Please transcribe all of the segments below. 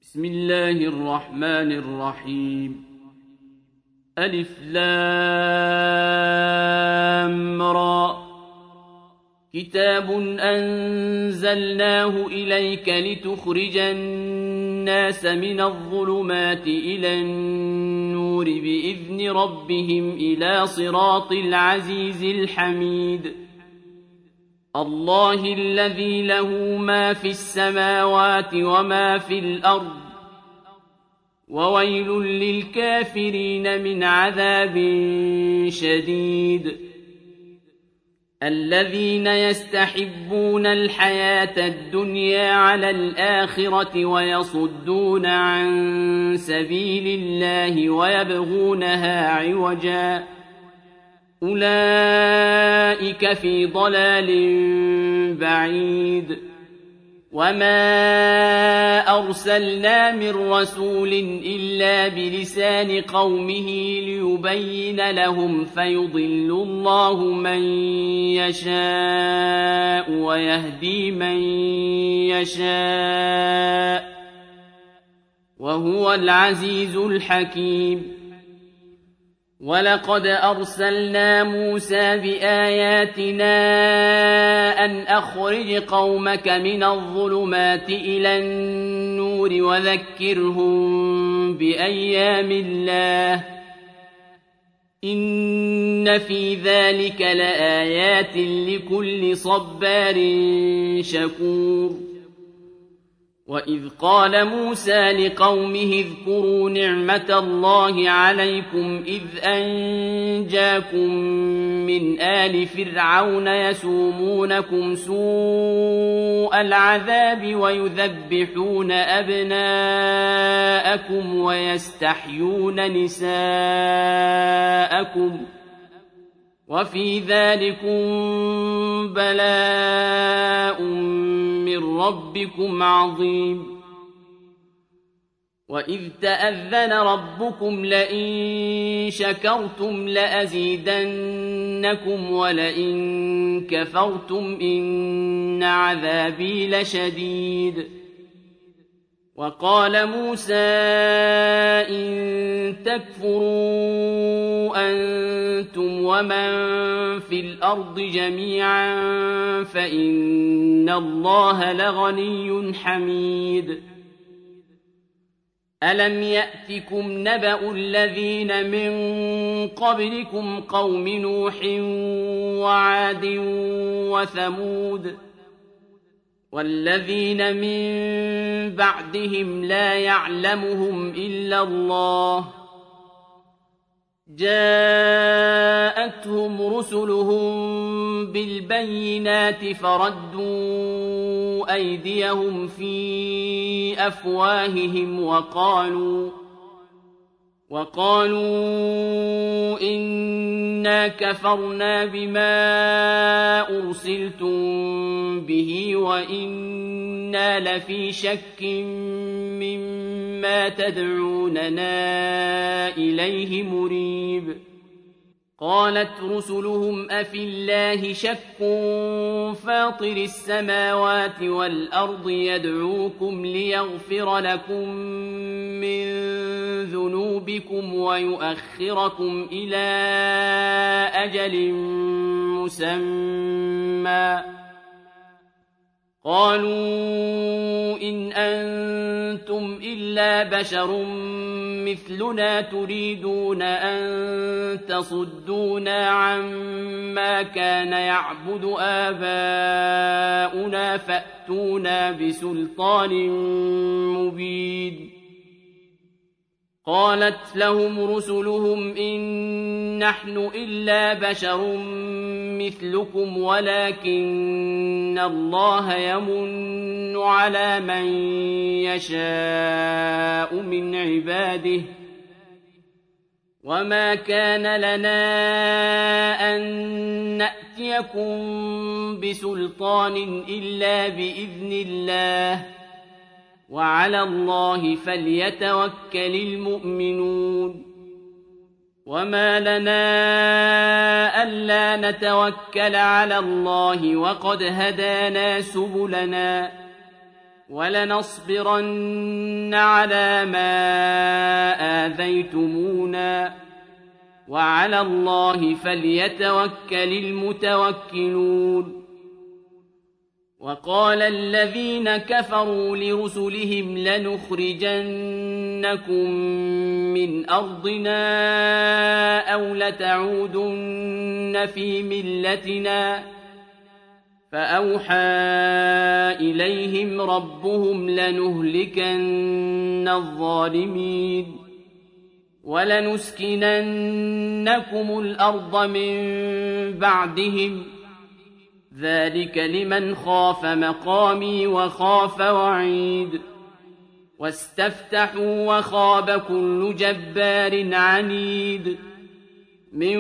بسم الله الرحمن الرحيم. ألف لام را. كتاب أنزلناه إليك لتخرج الناس من الظلمات إلى النور بإذن ربهم إلى صراط العزيز الحميد. الله الذي له ما في السماوات وما في الأرض، وويل للكافرين من عذاب شديد. الذين يستحبون الحياة الدنيا على الآخرة ويصدون عن سبيل الله ويبغونها عوجا، أولئك في ضلال بعيد. وما أرسلنا من رسول إلا بلسان قومه ليبين لهم، فيضل الله من يشاء ويهدي من يشاء، وهو العزيز الحكيم. ولقد أرسلنا موسى بآياتنا أن أخرج قومك من الظلمات إلى النور وذكرهم بأيام الله، إن في ذلك لآيات لكل صبار شكور. وإذ قال موسى لقومه اذكروا نعمة الله عليكم إذ أنجاكم من آل فرعون يسومونكم سوء العذاب ويذبحون أبناءكم ويستحيون نساءكم، وفي ذلكم بلاء من ربكم عظيم. وإذ تأذن ربكم لئن شكرتم لأزيدنكم ولئن كفرتم إن عذابي لشديد. وقال موسى إن تكفروا أنتم ومن في الأرض جميعا فإن الله لغني حميد. ألم يأتكم نبأ الذين من قبلكم قوم نوح وعاد وثمود والذين من بعدهم لا يعلمهم إلا الله، جاءتهم رسلهم بالبينات فردوا أيديهم في أفواههم وقالوا إنا كفرنا بما أرسلتم به وإنا لفي شك مما تدعوننا إليه مريب. قالت رسلهم أفي الله شك فاطر السماوات والأرض يدعوكم ليغفر لكم من ذنوبكم ويؤخركم إلى أجل مسمى، قالوا إن أنتم إلا بشر مثلنا تريدون أن تصدونا عما كان يعبد آباؤنا فأتونا بسلطان مبين. قالت لهم رسلهم إن نحن إلا بشر مثلكم ولكن الله يمن على من يشاء من عباده، وما كان لنا أن نأتيكم بسلطان إلا بإذن الله، وعلى الله فليتوكل المؤمنون. وما لنا ألا نتوكل على الله وقد هدانا سبلنا ولنصبرن على ما آذيتمونا وعلى الله فليتوكل المتوكلون. وقال الذين كفروا لرسلهم لنخرجنكم من أرضنا أو لتعودن في ملتنا فأوحى إليهم ربهم لنهلكن الظالمين ولنسكننكم الأرض من بعدهم ذلك لمن خاف مقامي وخاف وعيد. واستفتحوا وخاب كل جبار عنيد من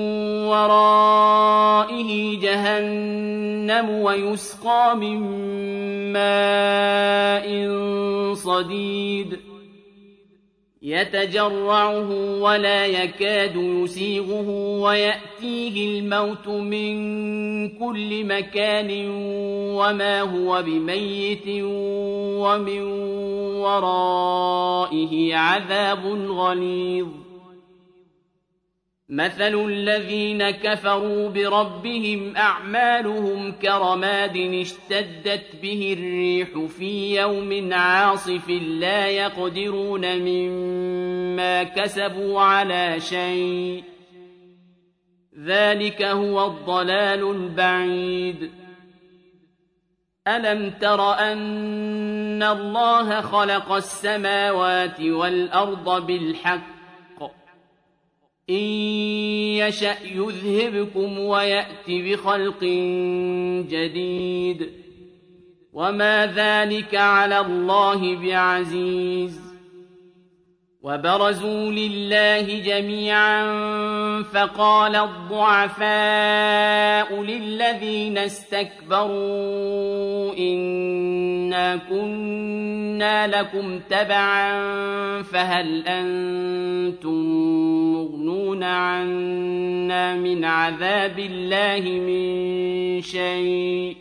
ورائه جهنم ويسقى من ماء صديد يتجرعه ولا يكاد يسيغه ويأتيه الموت من كل مكان وما هو بميت ومن ورائه عذاب غليظ. مثل الذين كفروا بربهم أعمالهم كرماد اشتدت به الريح في يوم عاصف لا يقدرون مما كسبوا على شيء ذلك هو الضلال البعيد. ألم تر أن الله خلق السماوات والأرض بالحق إن يشأ يذهبكم ويأت بخلق جديد وما ذلك على الله بعزيز. وبرزوا لله جميعا فقال الضعفاء للذين استكبروا إنا كنا لكم تبعا فهل أنتم مغنون عنا من عذاب الله من شيء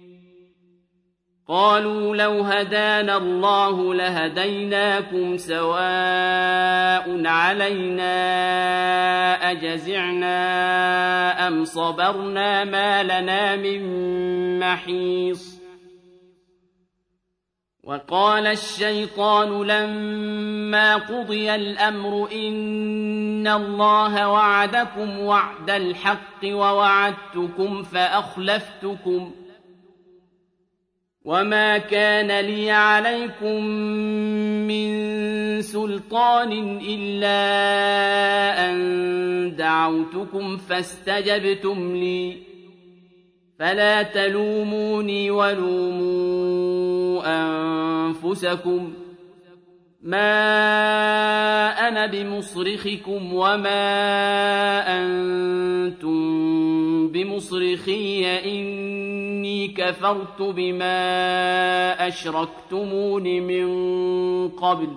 قالوا لو هدانا الله لهديناكم سواء علينا أجزعنا أم صبرنا ما لنا من محيص. وقال الشيطان لما قضي الأمر إن الله وعدكم وعد الحق ووعدتكم فأخلفتكم وما كان لي عليكم من سلطان إلا أن دعوتكم فاستجبتم لي فلا تلوموني ولوموا أنفسكم ما أنا بمصرخكم وما أنتم بمصرخي إني كفرت بما أشركتمون من قبل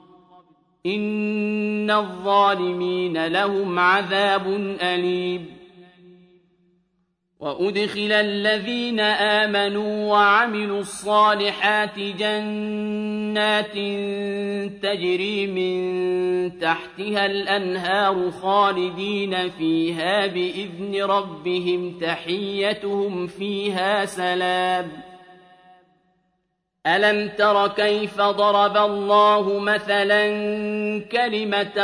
إن الظالمين لهم عذاب أليم. وأدخل الذين آمنوا وعملوا الصالحات جنات تجري من تحتها الأنهار خالدين فيها بإذن ربهم تحيتهم فيها سلام. ألم تر كيف ضرب الله مثلا كلمة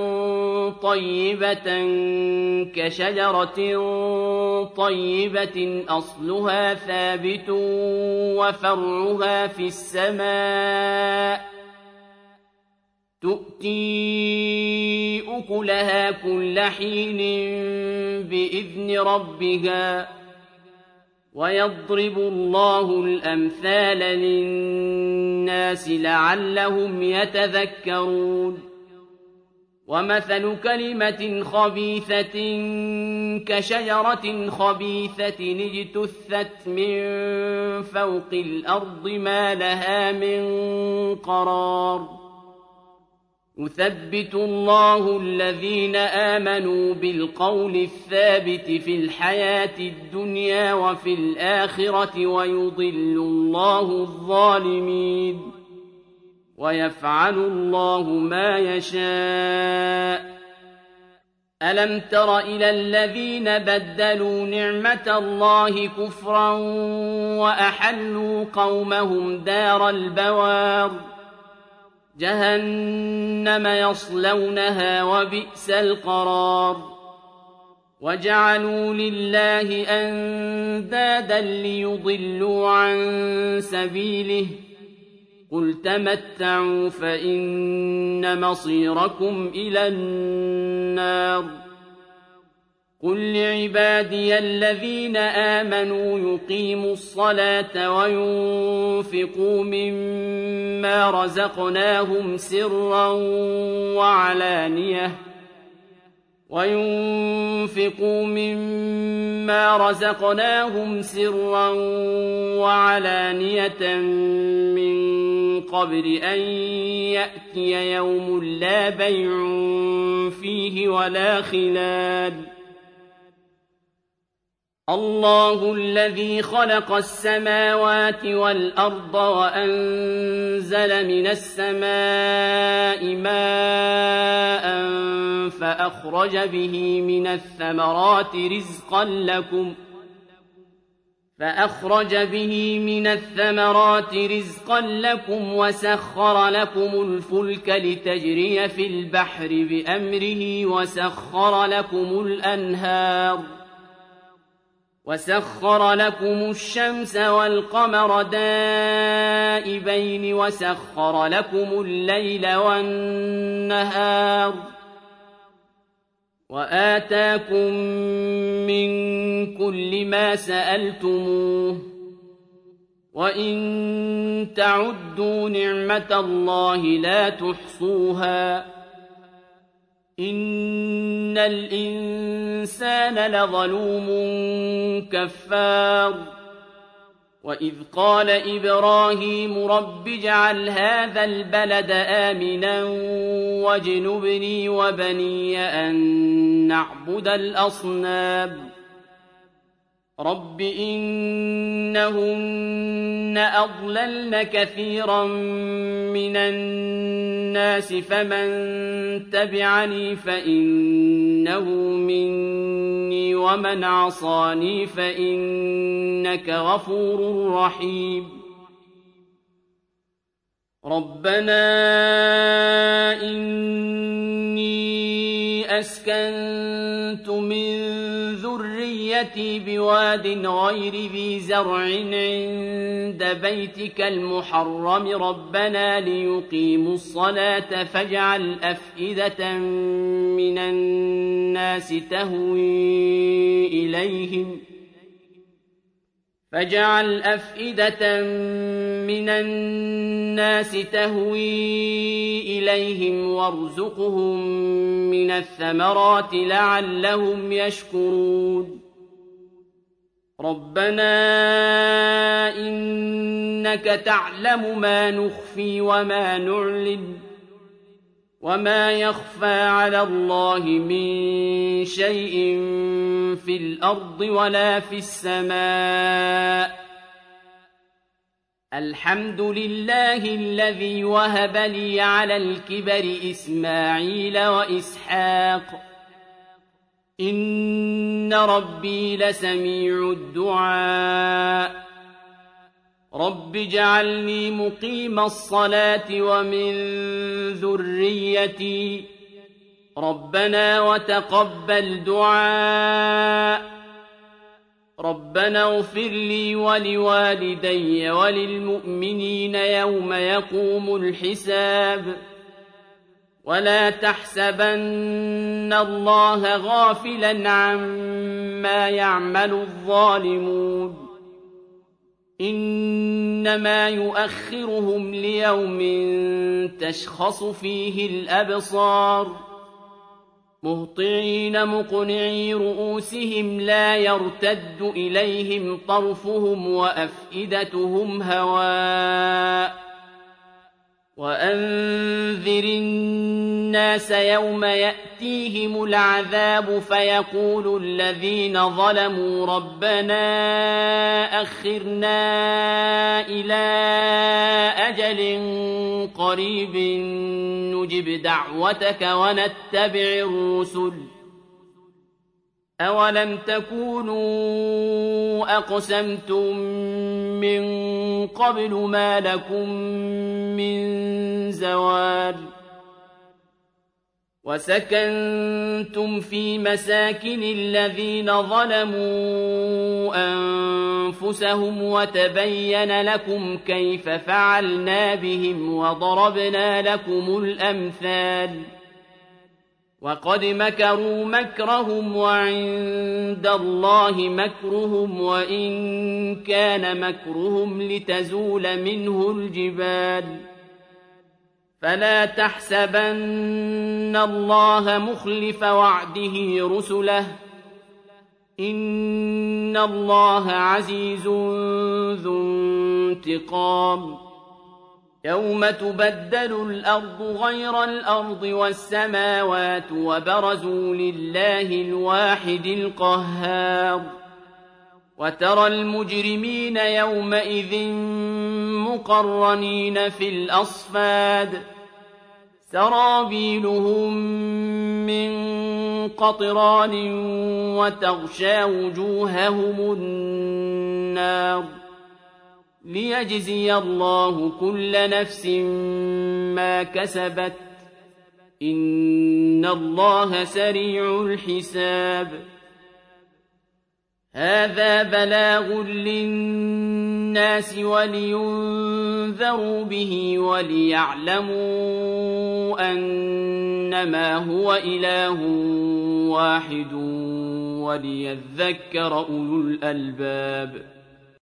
طيبة كشجرة طيبة أصلها ثابت وفرعها في السماء تؤتي أكلها كل حين بإذن ربها ويضرب الله الأمثال للناس لعلهم يتذكرون. ومثل كلمة خبيثة كشجرة خبيثة اجتثت من فوق الأرض ما لها من قرار. يثبت الله الذين آمنوا بالقول الثابت في الحياة الدنيا وفي الآخرة ويضل الله الظالمين ويفعل الله ما يشاء. ألم تر إلى الذين بدلوا نعمة الله كفرا وأحلوا قومهم دار البوار جهنم يصلونها وبئس القرار وجعلوا لله أندادا ليضلوا عن سبيله قل تمتعوا فإن مصيركم إلى النار قل لعبادي الذين آمنوا يقيموا الصلاة وينفقوا مما رزقناهم سرا وعلانية من قبل أن يأتي يوم لا بيع فيه ولا خلال الله الذي خلق السماوات والأرض وأنزل من السماء ماء فأخرج به من الثمرات رزقا لكم وسخر لكم الفلك لتجري في البحر بأمره وسخر لكم الشمس والقمر دائبين وسخر لكم الليل والنهار وآتاكم من كل ما سألتموه وإن تعدوا نعمة الله لا تحصوها إن الإنسان لظلوم كفار وإذ قال إبراهيم رب اجعل هذا البلد آمنا واجنبني وبني أن نعبد الأصنام رب إنهن أضللن كثيرا من الناس فمن تبعني فإنه مني ومن عصاني فإنك غفور رحيم ربنا إني أسكنت من ذريتي بواد غير ذي زرع عند بيتك المحرم ربنا ليقيموا الصلاة فاجعل أفئدة من الناس تهوي إليهم وارزقهم من الثمرات لعلهم يشكرون ربنا إنك تعلم ما نخفي وما نعلن وما يخفى على الله من شيء في الأرض ولا في السماء الحمد لله الذي وهب لي على الكبر إسماعيل وإسحاق إن ربي لسميع الدعاء رب اجعلني مقيم الصلاة ومن ذريتي ربنا وتقبل دعاء ربنا اغفر لي ولوالدي وللمؤمنين يوم يقوم الحساب ولا تحسبن الله غافلا عما يعمل الظالمون إنما يؤخرهم ليوم تشخص فيه الأبصار مهطعين مقنعي رؤوسهم لا يرتد إليهم طرفهم وأفئدتهم هواء وأنذر الناس يوم يأتيهم العذاب فيقول الذين ظلموا ربنا أخرنا إلى أجل قريب نجب دعوتك ونتبع الرسل أولم تكونوا أقسمتم من قبل ما لكم من زوال وسكنتم في مساكن الذين ظلموا أنفسهم وتبين لكم كيف فعلنا بهم وضربنا لكم الأمثال وقد مكروا مكرهم وعند الله مكرهم وإن كان مكرهم لتزول منه الجبال فلا تحسبن الله مخلف وعده رسله إن الله عزيز ذو انتقام يوم تبدل الأرض غير الأرض والسماوات وبرزوا لله الواحد القهار وترى المجرمين يومئذ مقرنين في الأصفاد سرابيلهم من قطران وتغشى وجوههم النار ليجزي الله كل نفس ما كسبت إن الله سريع الحساب هذا بلاغ للناس ولينذروا به وليعلموا أنما هو إله واحد وليذكر أولو الألباب